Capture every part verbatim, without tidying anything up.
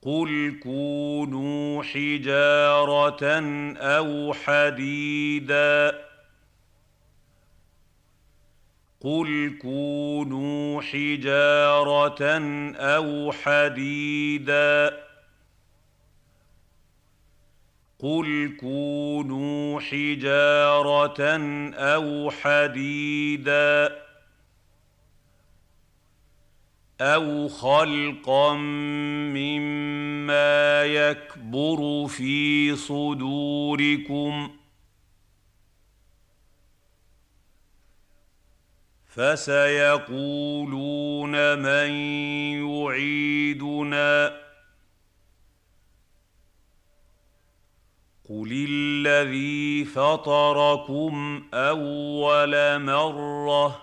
قُلْ كُونُوا حِجَارَةً أَوْ حَدِيدًا قُلْ كُونُوا حِجَارَةً أَوْ حَدِيدًا قُلْ كُونُوا حِجَارَةً أَوْ حَدِيدًا أَوْ خَلْقًا مِّمَّا يَكْبُرُ فِي صُدُورِكُمْ ۖ فَسَيَقُولُونَ مَن يُعِيدُنَا قُلِ الَّذِي فَطَرَكُمْ أَوَّلَ مَرَّةٍ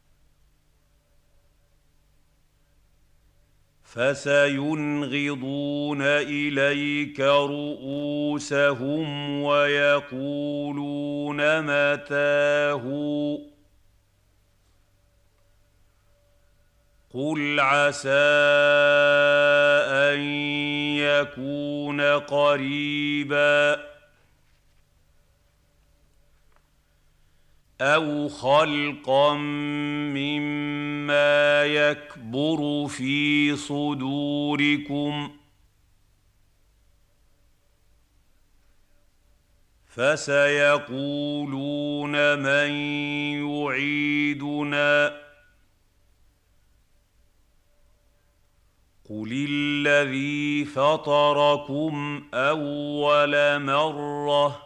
فَسَيُنْغِضُونَ إِلَيْكَ رُءُوسَهُمْ وَيَقُولُونَ مَتَىٰ هُوَ قُلْ عَسَىٰ أَن يَكُونَ قَرِيبًا أَوْ خَلْقًا مِّمَّا يَكْبُرُ فِي صُدُورِكُمْ ۖ فَسَيَقُولُونَ مَن يُعِيدُنَا قُلِ الَّذِي فَطَرَكُمْ أَوَّلَ مَرَّةٍ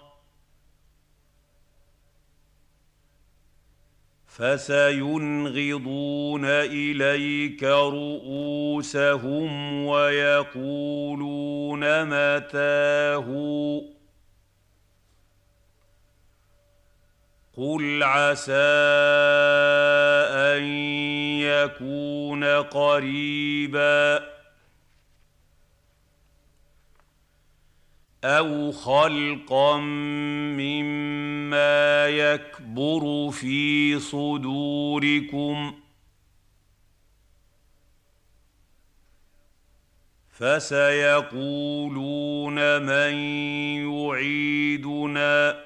فَسَيُنْغِضُونَ إِلَيْكَ رُءُوسَهُمْ وَيَقُولُونَ مَتَىٰ هُوَ قُلْ عَسَىٰ أَن يَكُونَ قَرِيبًا أَوْ خَلْقًا مِّمَّا يَكْبُرُ فِي صُدُورِكُمْ ۖ فَسَيَقُولُونَ مَن يُعِيدُنَا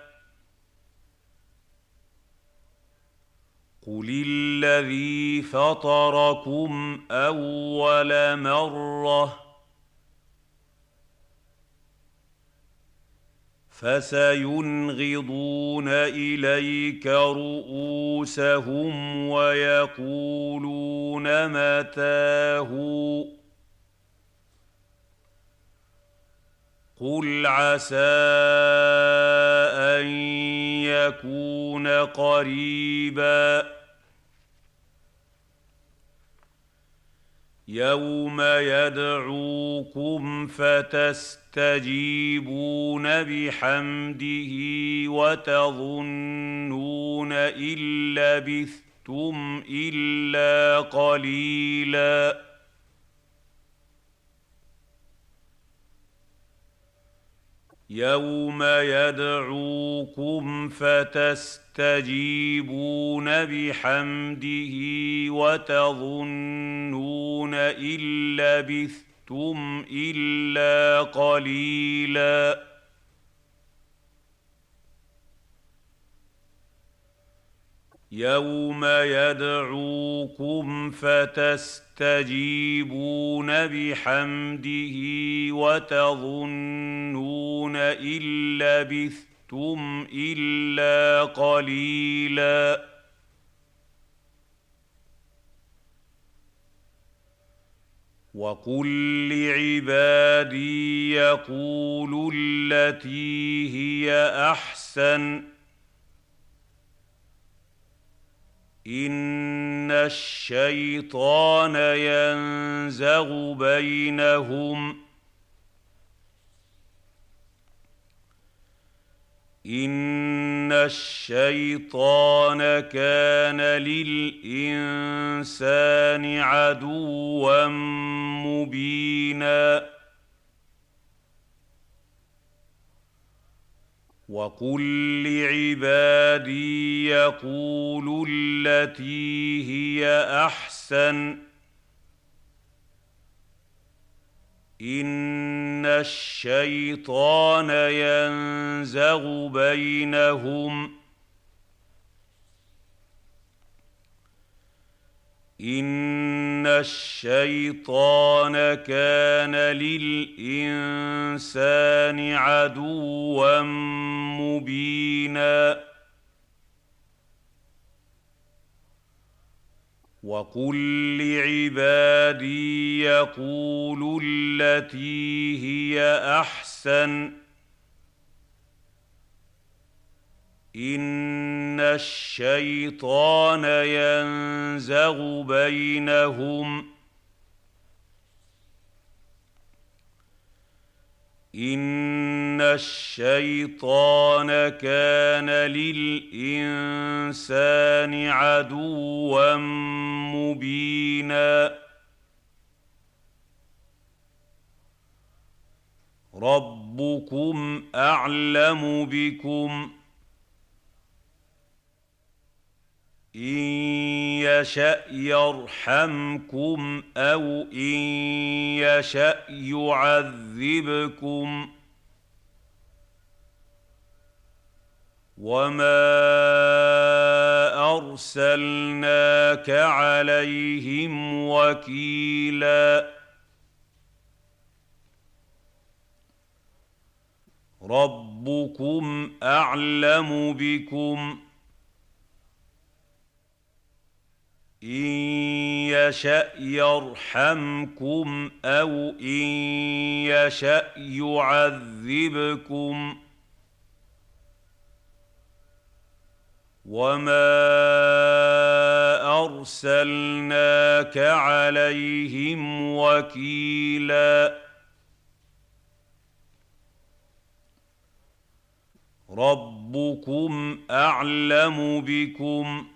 قُلِ الَّذِي فَطَرَكُمْ أَوَّلَ مَرَّةٍ فَسَيُنْغِضُونَ إِلَيْكَ رُءُوسَهُمْ وَيَقُولُونَ مَتَىٰ هُوَ قُلْ عَسَىٰ أَن يَكُونَ قَرِيبًا يَوْمَ يَدْعُوكُمْ فَتَسْتَجِيبُونَ بِحَمْدِهِ وَتَظُنُّونَ إِن لَّبِثْتُمْ إِلَّا قَلِيلًا يَوْمَ يَدْعُوكُمْ فَتَسْتَجِيبُونَ بِحَمْدِهِ وَتَظُنُّونَ إِن لَّبِثْتُمْ إِلَّا قَلِيلًا يَوْمَ يَدْعُوكُمْ فَتَسْتَجِيبُونَ بِحَمْدِهِ وَتَظُنُّونَ إِن لَّبِثْتُمْ إِلَّا قَلِيلًا وَقُل لِّعِبَادِي يَقُولُوا الَّتِي هِيَ أَحْسَنُ إِنَّ الشَّيْطَانَ يَنزَغُ بَيْنَهُمْ إِنَّ الشَّيْطَانَ كَانَ لِلْإِنسَانِ عَدُوًّا مُّبِينًا وَقُل لِّعِبَادِي يَقُولُوا الَّتِي هِيَ أَحْسَنُ إن الشيطان ينزغ بينهم إن الشيطان كان للإنسان عدوا مبينا وقل لعبادي يقولوا التي هي أحسن إن الشيطان ينزغ بينهم إن الشيطان كان للإنسان عدوا مبينا ربكم أعلم بكم إن يشأ يرحمكم أو إن يشأ يعذبكم وما أرسلناك عليهم وكيلا ربكم أعلم بكم إن يشأ يرحمكم أو إن يشأ يعذبكم وما أرسلناك عليهم وكيلا ربكم أعلم بكم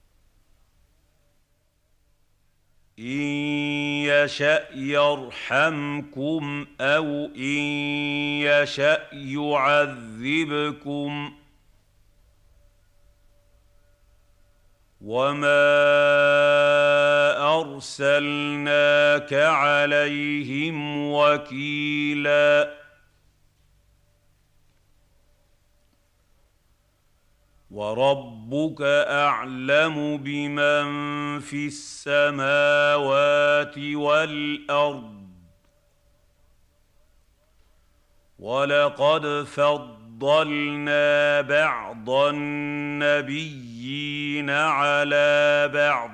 إن يشأ يرحمكم أو إن يشأ يعذبكم وما أرسلناك عليهم وكيلا وربك أعلم بمن في السماوات والأرض ولقد فضلنا بعض النبيين على بعض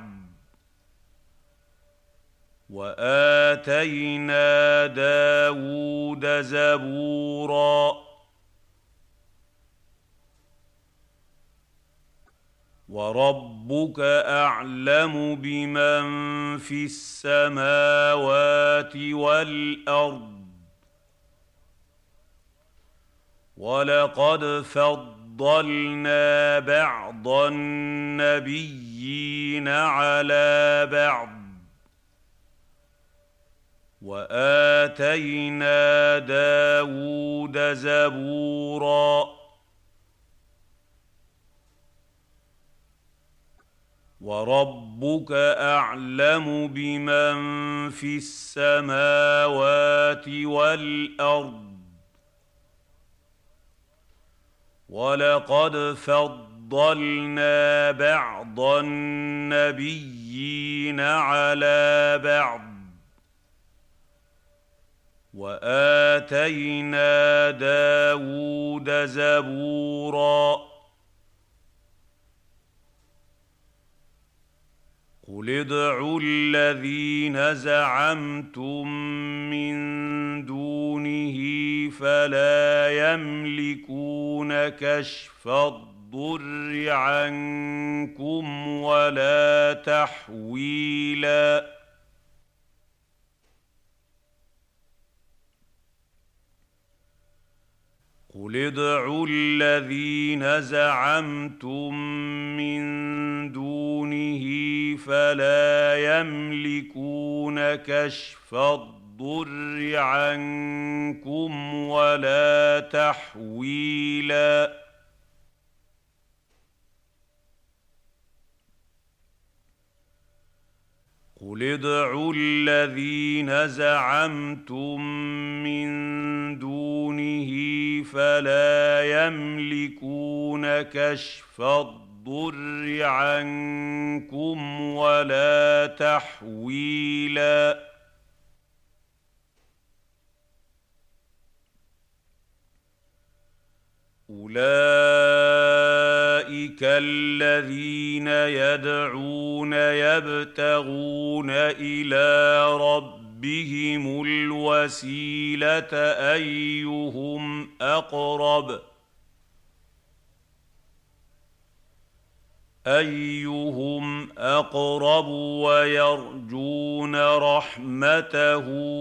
وآتينا داود زبورا وربك أعلم بمن في السماوات والأرض ولقد فضلنا بعض النبيين على بعض وآتينا داود زبورا وربك أعلم بمن في السماوات والأرض ولقد فضلنا بعض النبيين على بعض وآتينا داود زبورا قل ادعوا الذين زعمتم من دونه فلا يملكون كشف الضر عنكم ولا تحويلا قل ادعوا الذين زعمتم من دونه فلا يملكون كشف الضر عنكم ولا تحويلا قل ادعوا الذين زعمتم من دونه فلا يملكون كشف الضر عنكم ولا تحويلا أولئك الذين يدعون يبتغون إلى ربهم الوسيلة أيهم أقرب أيهم أقرب ويرجون رحمته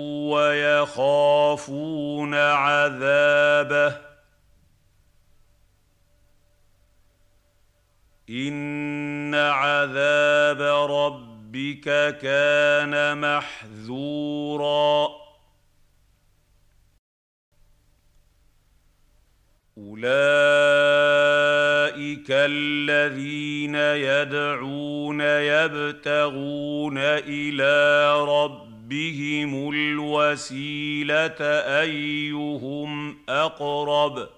ويخافون عذابه إن عذاب ربك كان محذورا أولئك الذين يدعون يبتغون إلى ربهم الوسيلة أيهم أقرب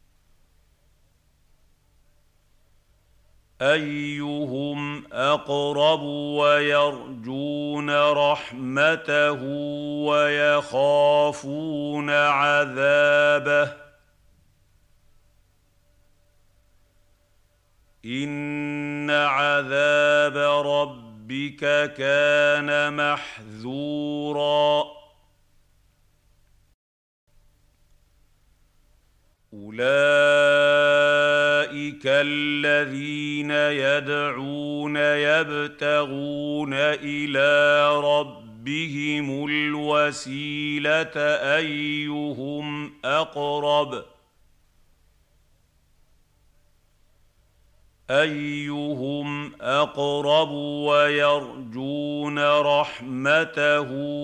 أيهم أقرب ويرجون رحمته ويخافون عذابه إن عذاب ربك كان محذورا أولئك الذين يدعون يبتغون إلى ربهم الوسيلة أيهم أقرب أيهم أقرب ويرجون رحمته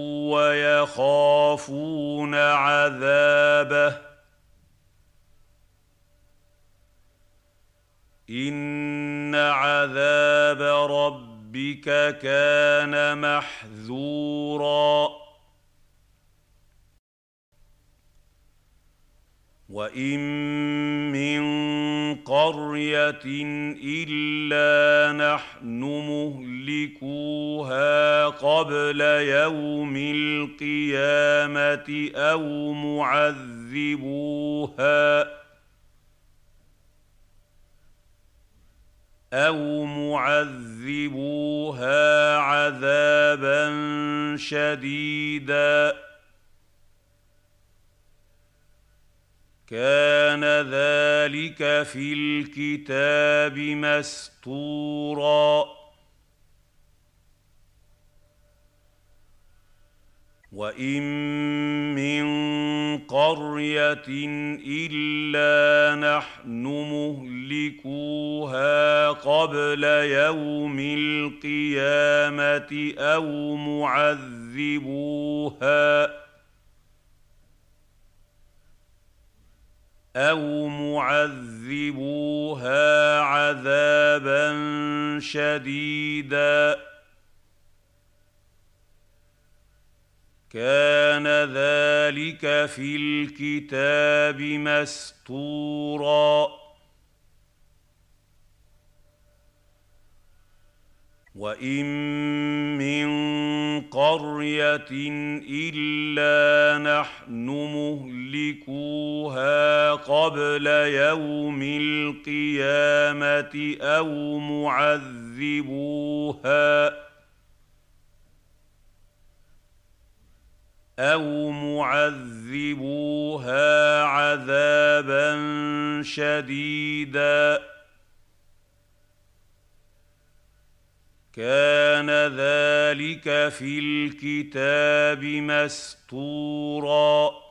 ويخافون عذابه إن عذاب ربك كان محذورا وإن من قرية إلا نحن مهلكوها قبل يوم القيامة أو معذبوها أو معذبوها عذابا شديدا كان ذلك في الكتاب مسطورا وإن من قرية إلا نحن مهلكوها قبل يوم القيامة أو معذبوها أو معذبوها عذابا شديدا كان ذلك في الكتاب مسطورا وإن من قرية إلا نحن مهلكوها قبل يوم القيامة أو معذبوها أو معذبوها عذابا شديدا كان ذلك في الكتاب مسطورا